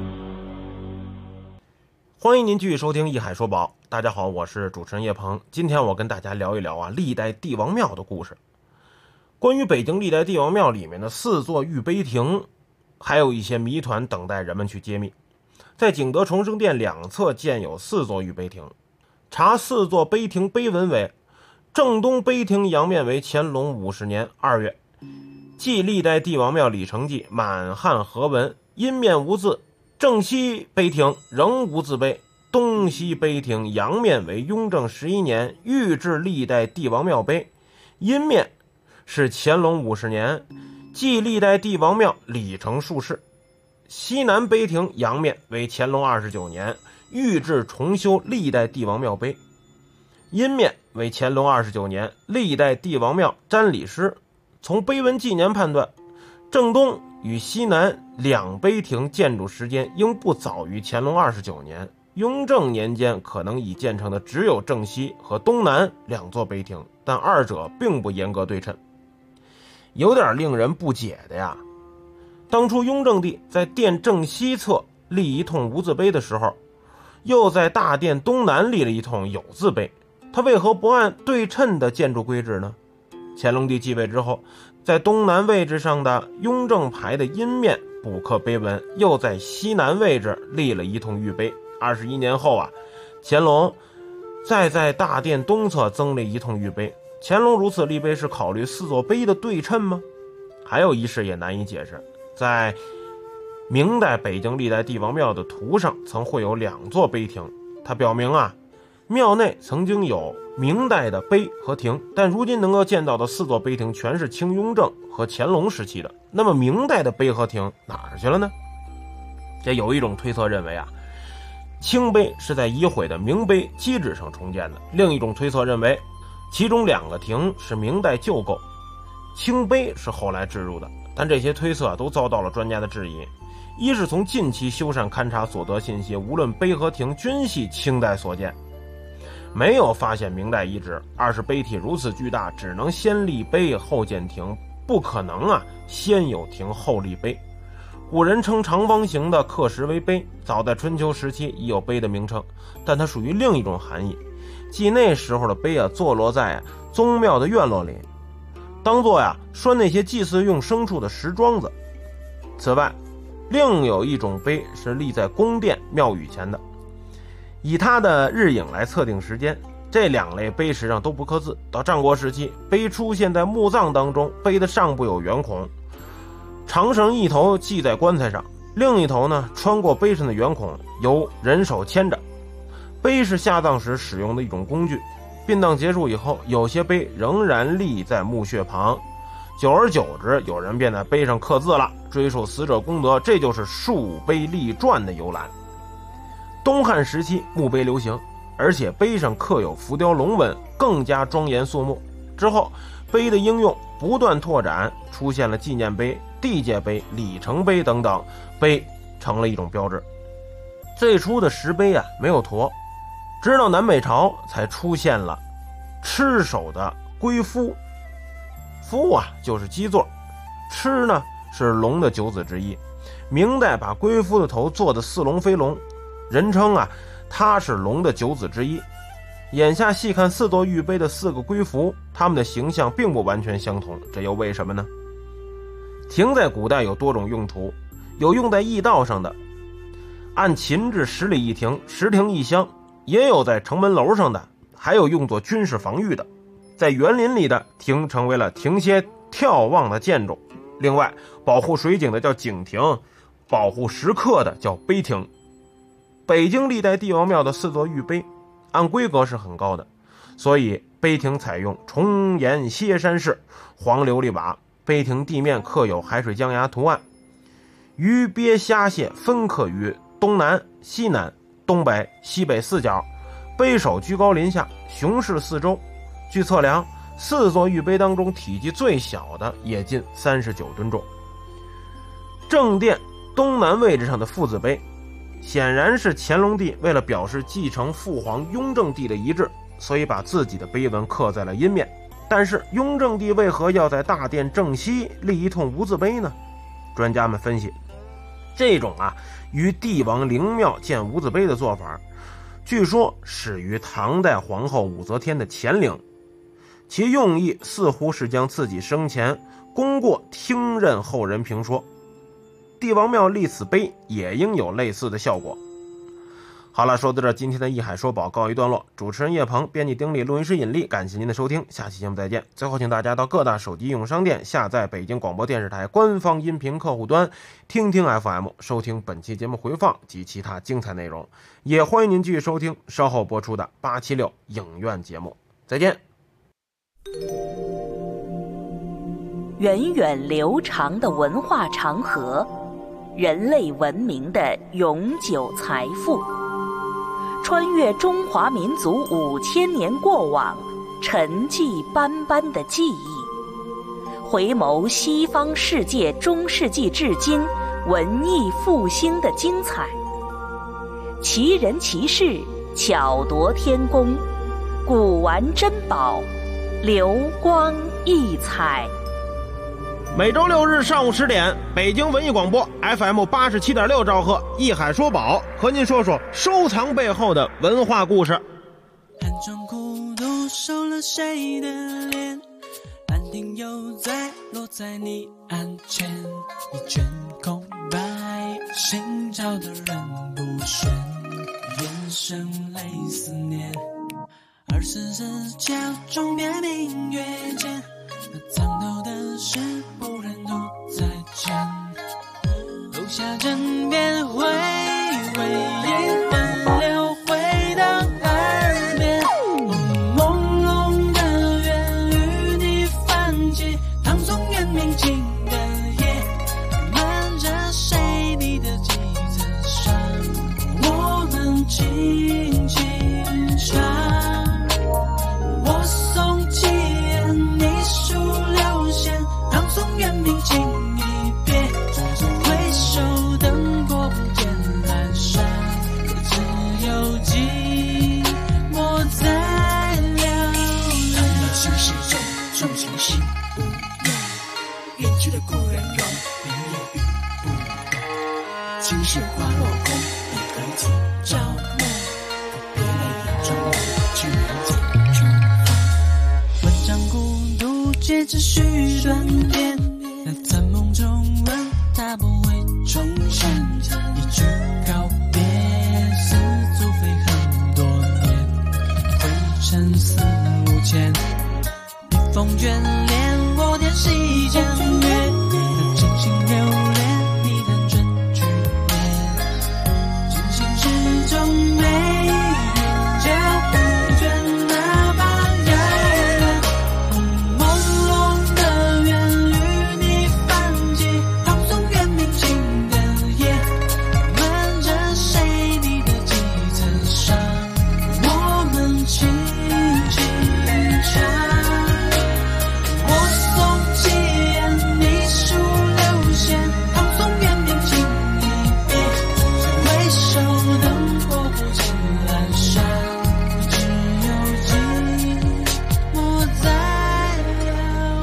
欢迎您继续收听《一海说宝》，大家好，我是主持人叶鹏。今天我跟大家聊一聊历代帝王庙的故事。关于北京历代帝王庙里面的4座御碑亭，还有一些谜团等待人们去揭秘。在景德崇圣殿两侧建有4座御碑亭，查4座碑亭碑文为：正东碑亭阳面为乾隆50年2月，记历代帝王庙里程记满汉和文，阴面无字。正西碑亭仍无字碑，东西碑亭阳面为雍正11年御制历代帝王庙碑，阴面是乾隆50年记历代帝王庙里程数事。西南碑亭阳面为乾隆29年御制重修历代帝王庙碑，阴面为乾隆29年历代帝王庙瞻礼诗。从碑文纪年判断，正东与西南2碑亭建筑时间应不早于乾隆29年，雍正年间可能已建成的只有正西和东南2座碑亭，但二者并不严格对称。有点令人不解的呀，当初雍正帝在殿正西侧立一通无字碑的时候， 又在大殿东南立了一通有字碑，他为何不按对称的建筑规制呢？乾隆帝继位之后，在东南位置上的雍正牌的阴面补刻碑文，又在西南位置立了一通玉碑。21年后啊，乾隆再在大殿东侧增立一通玉碑。乾隆如此立碑是考虑4座碑的对称吗？还有一事也难以解释，在明代北京历代帝王庙的图上曾绘有2座碑亭，它表明啊，庙内曾经有明代的碑和亭，但如今能够见到的4座碑亭全是清雍正和乾隆时期的。那么明代的碑和亭哪儿去了呢？这有一种推测认为啊，清碑是在已毁的明碑基址上重建的，另一种推测认为其中2个亭是明代旧构，清碑是后来置入的。但这些推测都遭到了专家的质疑，一是从近期修缮勘察所得信息，无论碑和亭均系清代所建，没有发现明代遗址；二是碑体如此巨大，只能先立碑后建亭，不可能啊先有亭后立碑。古人称长方形的刻石为碑，早在春秋时期已有碑的名称，但它属于另一种含义，即那时候的碑啊坐落在宗庙的院落里，当作呀拴那些祭祀用牲畜的石桩子。此外，另有一种碑是立在宫殿庙宇前的，以它的日影来测定时间。这2类碑石上都不刻字。到战国时期，碑出现在墓葬当中，碑的上部有圆孔，长绳一头系在棺材上，另一头呢穿过碑上的圆孔，由人手牵着。碑是下葬时使用的一种工具，殡葬结束以后，有些碑仍然立在墓穴旁，久而久之，有人便在碑上刻字了，追溯死者功德，这就是竖碑立传的由来。东汉时期墓碑流行，而且碑上刻有浮雕龙纹，更加庄严肃穆。之后碑的应用不断拓展，出现了纪念碑、地界碑、里程碑等等，碑成了一种标志。最初的石碑啊没有驼，直到南北朝才出现了螭首的龟夫。夫啊就是基座，螭呢是龙的9子之一。明代把龟夫的头做的似龙非龙，人称啊他是龙的9子之一。眼下细看4座玉碑的4个龟夫，他们的形象并不完全相同，这又为什么呢？亭在古代有多种用途，有用在驿道上的，按秦制10里一亭，10亭1厢，也有在城门楼上的，还有用作军事防御的。在园林里的亭成为了亭榭眺望的建筑。另外，保护水井的叫井亭，保护石刻的叫碑亭。北京历代帝王庙的4座玉碑按规格是很高的，所以碑亭采用重檐歇山式黄琉璃瓦，碑亭地面刻有海水江崖图案，鱼鳖虾蟹分刻于东南、西南、东北、西北4角，碑首居高临下，雄视四周。据测量，4座玉碑当中体积最小的也近39吨重。正殿东南位置上的父子碑，显然是乾隆帝为了表示继承父皇雍正帝的遗志，所以把自己的碑文刻在了阴面。但是雍正帝为何要在大殿正西立一通无字碑呢？专家们分析，这种于帝王陵庙建无字碑的做法，据说始于唐代皇后武则天的乾陵，其用意似乎是将自己生前功过听任后人评说。帝王庙立此碑也应有类似的效果。好了，说到这，今天的艺海说宝告一段落。主持人叶鹏，编辑丁力，录音师尹力，感谢您的收听，下期节目再见。最后，请大家到各大手机应用商店下载北京广播电视台官方音频客户端听听 FM， 收听本期节目回放及其他精彩内容。也欢迎您继续收听稍后播出的876影院节目。再见。 源远流长的文化长河，人类文明的永久财富，穿越中华民族5000年过往，沉寂斑斑的记忆，回眸西方世界中世纪至今文艺复兴的精彩，奇人奇事，巧夺天工，古玩珍宝，流光溢彩。 每周6日上午10点，北京文艺广播 FM 87.6兆赫，艺海说宝和您说说收藏背后的文化故事。 寒窗孤独收了谁的脸，兰亭又在落在你案前，你卷空白，心照的人不选，眼神泪思念，24角钟边明月间，那藏头的事不忍独再见，楼下枕边回味一分流回到耳边，朦胧的缘与你泛起，唐宋元明清的夜，漫着谁你的记册上，我们轻轻唱，我送起你数流线，唐宋元明清一别，回首灯火不见阑珊，只有寂寞在流连。当你情绪中重情心无用，远去的故人容，明夜雨不懂，青石花落空，一何几朝暮，别泪眼中流，去人间重逢。文章孤独皆只须断片，那残梦中问他不会重现，一句告别似足飞很多年，灰尘四目前，笔锋眷恋我点细江月，那真心留恋你的真句念，真心之中没人叫不倦那把遥远，朦胧的缘与你泛起，唐宋元明清的夜，漫着谁你的记册上，我们轻轻唱，我送起你数流线，唐宋元明清一别，回首灯火不见阑珊，只有寂寞在流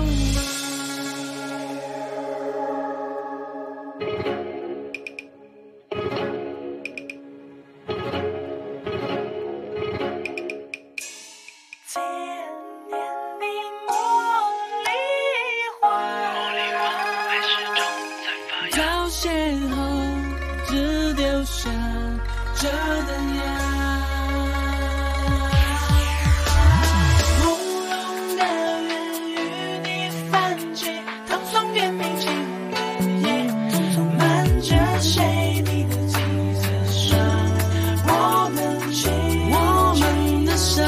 千年你茉莉花，还是种在发芽，凋谢后只丢下这灯芽，朦胧的缘与你泛起，唐宋元明清的夜，漫着谁你的记册上，我们的伤，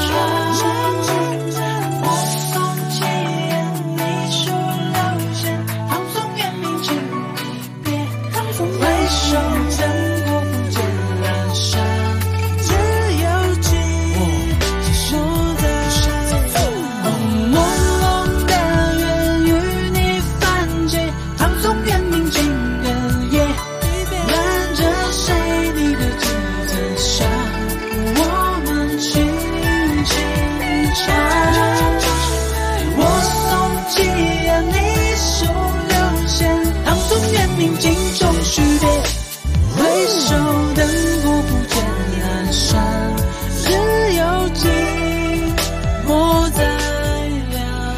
我送起你数流线，唐宋元明清一别，回首灯火不见阑珊，只有寂寞在朦胧的缘与你泛起，唐宋元明清的夜，漫着谁你的记册上，我们轻轻唱，我送起你数流线，唐宋元明清中许别，回首灯火不见阑珊，只有寂寞在嘹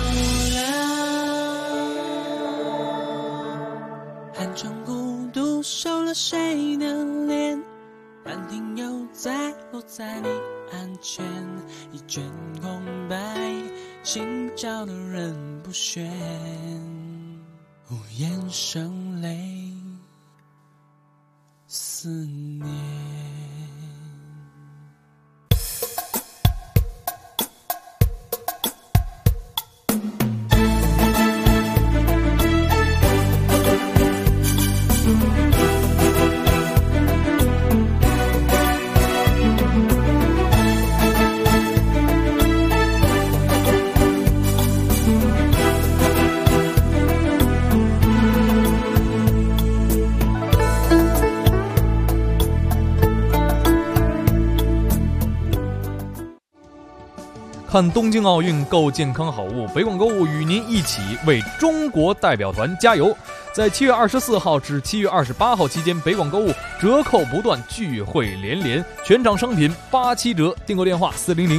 亮。寒窗孤独收了谁的脸，兰亭又再落在你案前，一卷空白，心照的人不选，无言声泪思念。 看东京奥运，购健康好物。北广购物与您一起为中国代表团加油。在7月24号至7月28号期间，北广购物折扣不断，聚会连连，全场商品87折。订购电话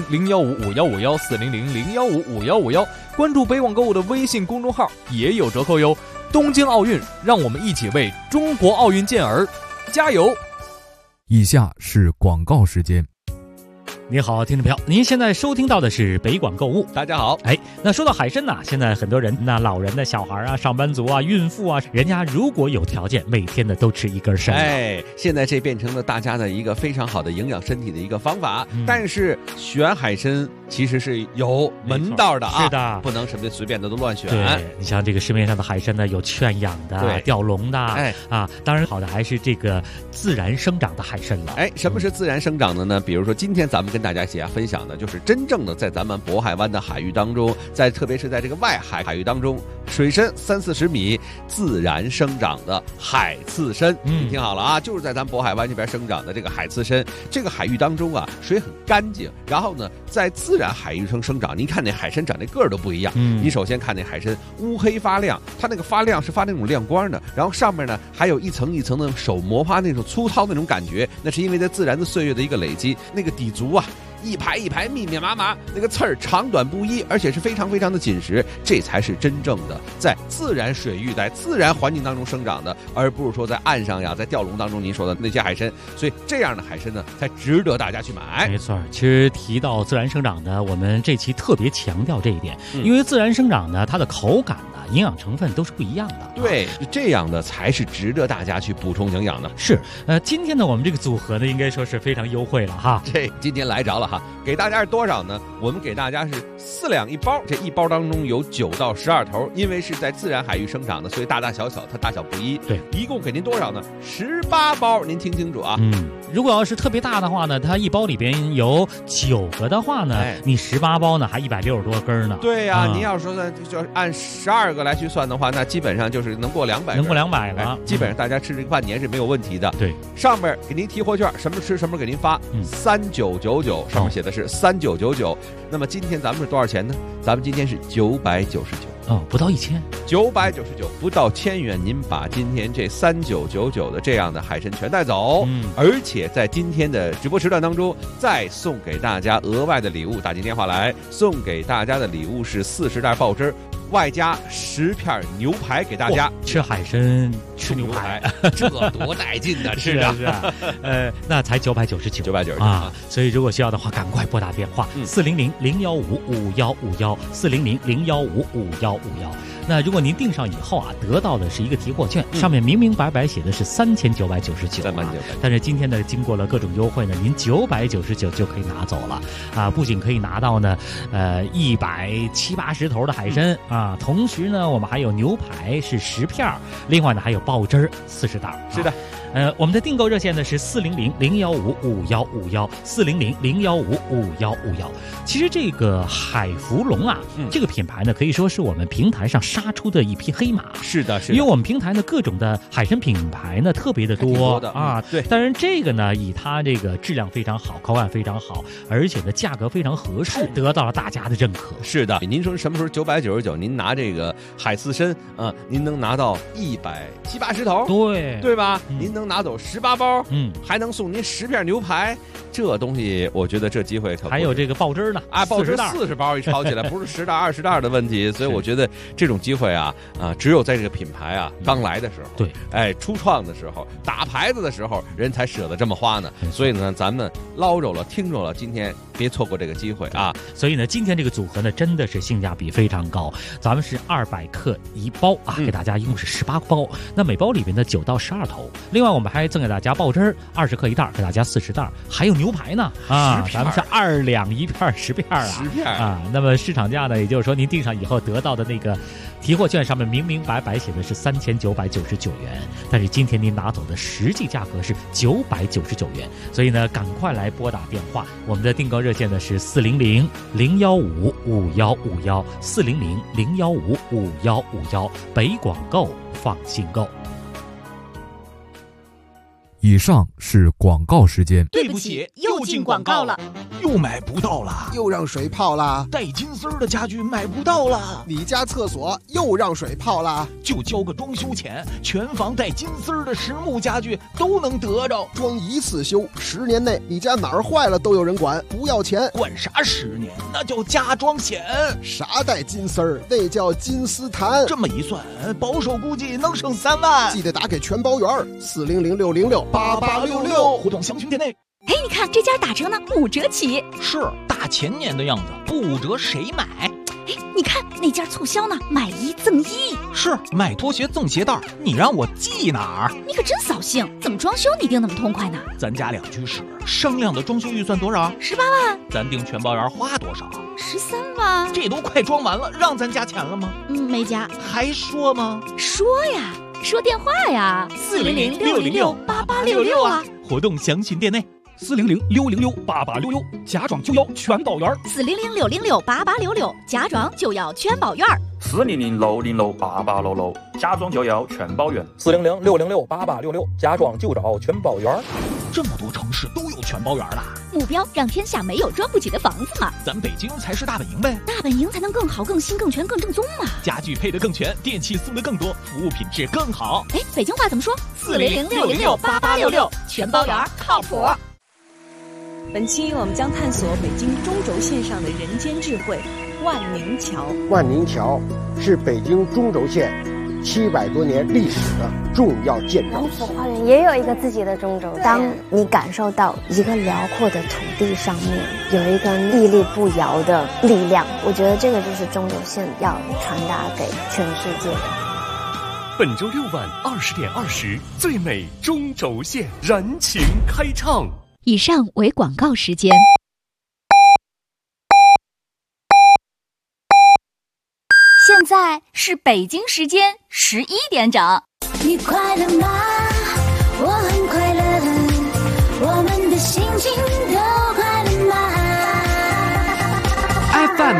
400-015-5151，400-015-5151。关注北广购物的微信公众号也有折扣哟。东京奥运，让我们一起为中国奥运健儿加油。 以下是广告时间。 你好，听众朋友，您现在收听到的是北广购物。 大家好。 那说到海参呢，现在很多人，那老人的小孩啊、上班族啊、孕妇啊，人家如果有条件，每天的都吃一根参。 现在这变成了大家的一个非常好的营养身体的一个方法。但是选海参其实是有门道的啊， 是的， 不能什么随便的都乱选。 对，你像这个市面上的海参呢，有圈养的、吊笼的，当然好的还是这个自然生长的海参了。 什么是自然生长的呢？比如说今天咱们跟大家一起分享的就是真正的在咱们渤海湾的海域当中，特别是在这个外海域当中，水深30-40米自然生长的海刺参。你听好了啊，就是在咱们渤海湾这边生长的这个海刺参。这个海域当中啊，水很干净，然后呢，在自然海域生长，你看那海参长那个儿都不一样。你首先看那海参乌黑发亮，它那个发亮是发那种亮光的，然后上面呢还有一层一层的手磨发那种粗糙那种感觉，那是因为在自然的岁月的一个累积，那个底足啊一排一排密密麻麻，那个刺儿长短不一，而且是非常非常的紧实，这才是真正的在自然水域在自然环境当中生长的，而不是说在岸上呀，在钓笼当中您说的那些海参。所以这样的海参呢，才值得大家去买。 没错，其实提到自然生长的，我们这期特别强调这一点，因为自然生长呢，它的口感呢、营养成分都是不一样的。 对，这样的才是值得大家去补充营养的。 是，今天呢，我们这个组合呢，应该说是非常优惠了哈。 这今天来着了哈，给大家是多少呢？我们给大家是4两1包，这1包当中有9到12头，因为是在自然海域生长的，所以大大小小它大小不一。 对， 一共给您多少呢？18包，您听清楚啊。 如果要是特别大的话呢，它一包里边有9个的话呢，你18包呢还160多根呢。 对呀，您要说呢，就按12个来去算的话，那基本上就是能过200根， 能过200了。 基本上大家吃这个半年是没有问题的。 对， 上面给您提货券，什么吃什么给您发，3999，上面写的是3999。那么今天咱们是多少钱呢？咱们今天是999。 不到1000 ，999，不到1000元，您把今天这3999的这样的海参全带走，而且在今天的直播时段当中，再送给大家额外的礼物，打进电话来，送给大家的礼物是40袋爆汁，外加10片牛排给大家。 吃海参吃牛排， 这多带劲的吃啊！ 是啊，那才999 啊！ 所以如果需要的话，赶快拨打电话400-015-5151，400-015-5151。那如果您订上以后啊，得到的是一个提货券，上面明明白白写的是3999，但是今天呢，经过了各种优惠呢，您999就可以拿走了啊！不仅可以拿到呢，170-80头的海参啊，同时呢，我们还有牛排是10片，另外呢还有爆汁40袋。 是的。 我们的订购热线呢是400-015-5151，400-015-5151。其实这个海福龙啊，这个品牌呢可以说是我们平台上杀出的一匹黑马。 是的， 因为我们平台呢各种的海参品牌呢特别的多啊。 对， 当然这个呢以它这个质量非常好，口感非常好，而且呢价格非常合适，得到了大家的认可。 是的，您说什么时候999？您拿这个海刺参啊，您能拿到170-80头，对吧？您能拿走18包，还能送您10片牛排，这东西我觉得这机会可还有这个爆汁呢啊，爆汁40包一抄起来，不是10袋20袋的问题，所以我觉得这种机会啊，只有在这个品牌啊刚来的时候， 对， 初创的时候，打牌子的时候，人才舍得这么花呢。所以呢，咱们捞着了，听着了，今天别错过这个机会啊！ 所以呢，今天这个组合呢，真的是性价比非常高。咱们是200克1包啊，给大家一共是18包，那每包里面的9到12头。另外，我们还赠给大家爆汁20克1袋，给大家40袋，还有牛排呢啊，咱们是2两1片10片啊 ，10片啊。那么市场价呢，也就是说您订上以后得到的那个提货券上面明明白白写的是3999元，但是今天您拿走的实际价格是999元。所以呢，赶快来拨打电话，我们的订购热线呢是400-015-5151，400-015-5151，北广购放心购。 以上是广告时间。 对不起，又进广告了。 又买不到了， 又让水泡了， 带金丝儿的家具买不到了， 你家厕所又让水泡了， 就交个装修钱，全房带金丝儿的实木家具都能得着。 装一次修，10年内你家哪儿坏了都有人管，不要钱。 管啥10年？那叫家装险。 啥带金丝儿？那叫金丝檀。 这么一算，保守估计能省3万。 记得打给全包圆，400-606-8866， 互动详询店内。 哎，你看这家打折呢，5折起。 是大前年的样子，不5折谁买？ 哎，你看那家促销呢，买1赠1。 是买拖鞋赠鞋带，你让我记哪儿？ 你可真扫兴，怎么装修你定那么痛快呢？ 咱家2居室，商量的装修预算多少 ？18万。 咱订全包圆花多少 ？13万。 这都快装完了，让咱加钱了吗？ 没加。 还说吗？ 说呀，说电话呀，400-606-8866啊。 活动详询店内。400-606-8866，家装就要全包圆。 400-606-8866，家装就要全包圆。 400-606-8866，家装就要全包圆。 400-606-8866，家装就找全包圆。 这么多城市都有全包圆了， 目标让天下没有装不起的房子嘛。 咱北京才是大本营呗， 大本营才能更好、更新、更全、更正宗嘛。 家具配得更全，电器送得更多，服务品质更好。 哎，北京话怎么说？400-606-8866，全包圆靠谱。 本期我们将探索北京中轴线上的人间智慧——万宁桥。 万宁桥是北京中轴线700多年历史的重要建筑。 王府花园也有一个自己的中轴线。当你感受到一个辽阔的土地上面有一个屹立不摇的力量，我觉得这个就是中轴线要传达给全世界的。 本周6晚20点20，最美中轴线燃情开唱。 以上为广告时间。现在是北京时间11点整。 你快乐吗？我很快乐，我们的心情都快乐吗 ？FM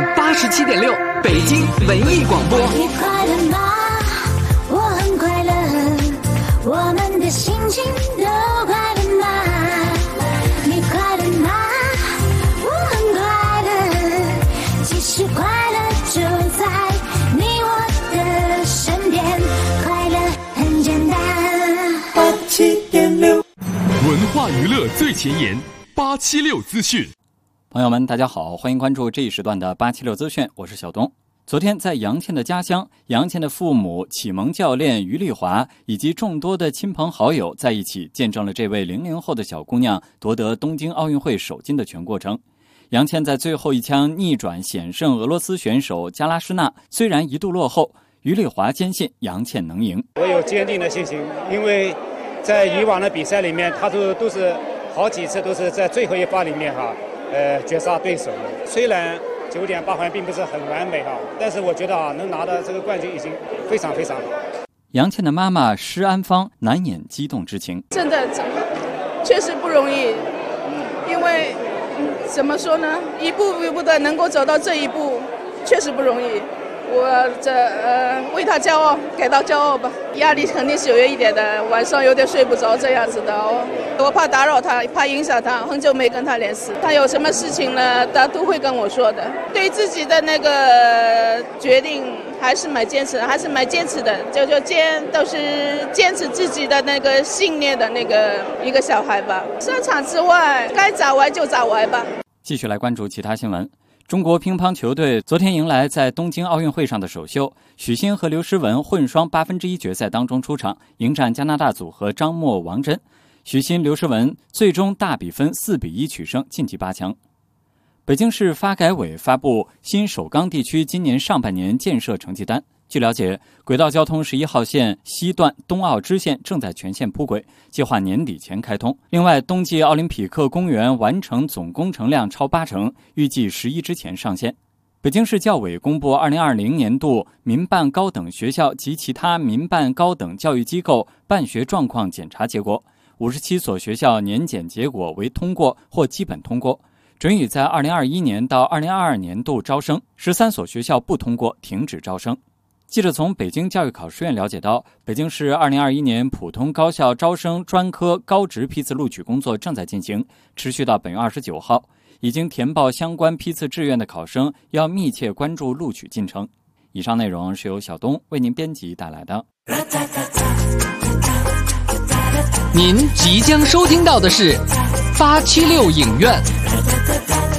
87.6，北京文艺广播。 你快乐吗？我很快乐，我们的心情都快乐吗？你快乐吗？我很快乐，其实快乐就在你我的身边，快乐很简单。87.6， 文化娱乐最前沿，876资讯。 朋友们，大家好，欢迎关注这一时段的876资讯，我是小东。昨天在杨倩的家乡，杨倩的父母、启蒙教练于丽华以及众多的亲朋好友在一起，见证了这位00后的小姑娘夺得东京奥运会首金的全过程。杨倩在最后一枪逆转险胜俄罗斯选手加拉什纳，虽然一度落后，于丽华坚信杨倩能赢。 我有坚定的信心，因为在以往的比赛里面，她都是好几次都是在最后一发里面绝杀对手的。虽然9.8环并不是很完美但是我觉得能拿到这个冠军已经非常非常好。 杨倩的妈妈施安芳难掩激动之情， 真的确实不容易，因为怎么说呢，一步一步的能够走到这一步，确实不容易。我为他骄傲，感到骄傲吧。压力肯定是有一点的，晚上有点睡不着这样子的我怕打扰他，怕影响他，很久没跟他联系。他有什么事情呢，他都会跟我说的。对自己的那个决定还是蛮坚持的，都是坚持自己的那个信念的那个一个小孩吧。商场之外，该咋玩就咋玩吧。 继续来关注其他新闻。中国乒乓球队昨天迎来在东京奥运会上的首秀，许昕和刘诗雯混双1/8决赛当中出场，迎战加拿大组合张默、王真。许昕、刘诗雯最终大比分4-1取胜，晋级8强。北京市发改委发布新首钢地区今年上半年建设成绩单。据了解，轨道交通11号线西段东奥支线正在全线铺轨，计划年底前开通。另外，冬季奥林匹克公园完成总工程量超80%，预计11之前上线。北京市教委公布2020年度民办高等学校及其他民办高等教育机构办学状况检查结果，57所学校年检结果为通过或基本通过，准予在2021年到2022年度招生，13所学校不通过，停止招生。 记者从北京教育考试院了解到，北京市2021年普通高校招生专科高职批次录取工作正在进行，持续到本月29号。已经填报相关批次志愿的考生要密切关注录取进程。以上内容是由小东为您编辑带来的。 您即将收听到的是876影院。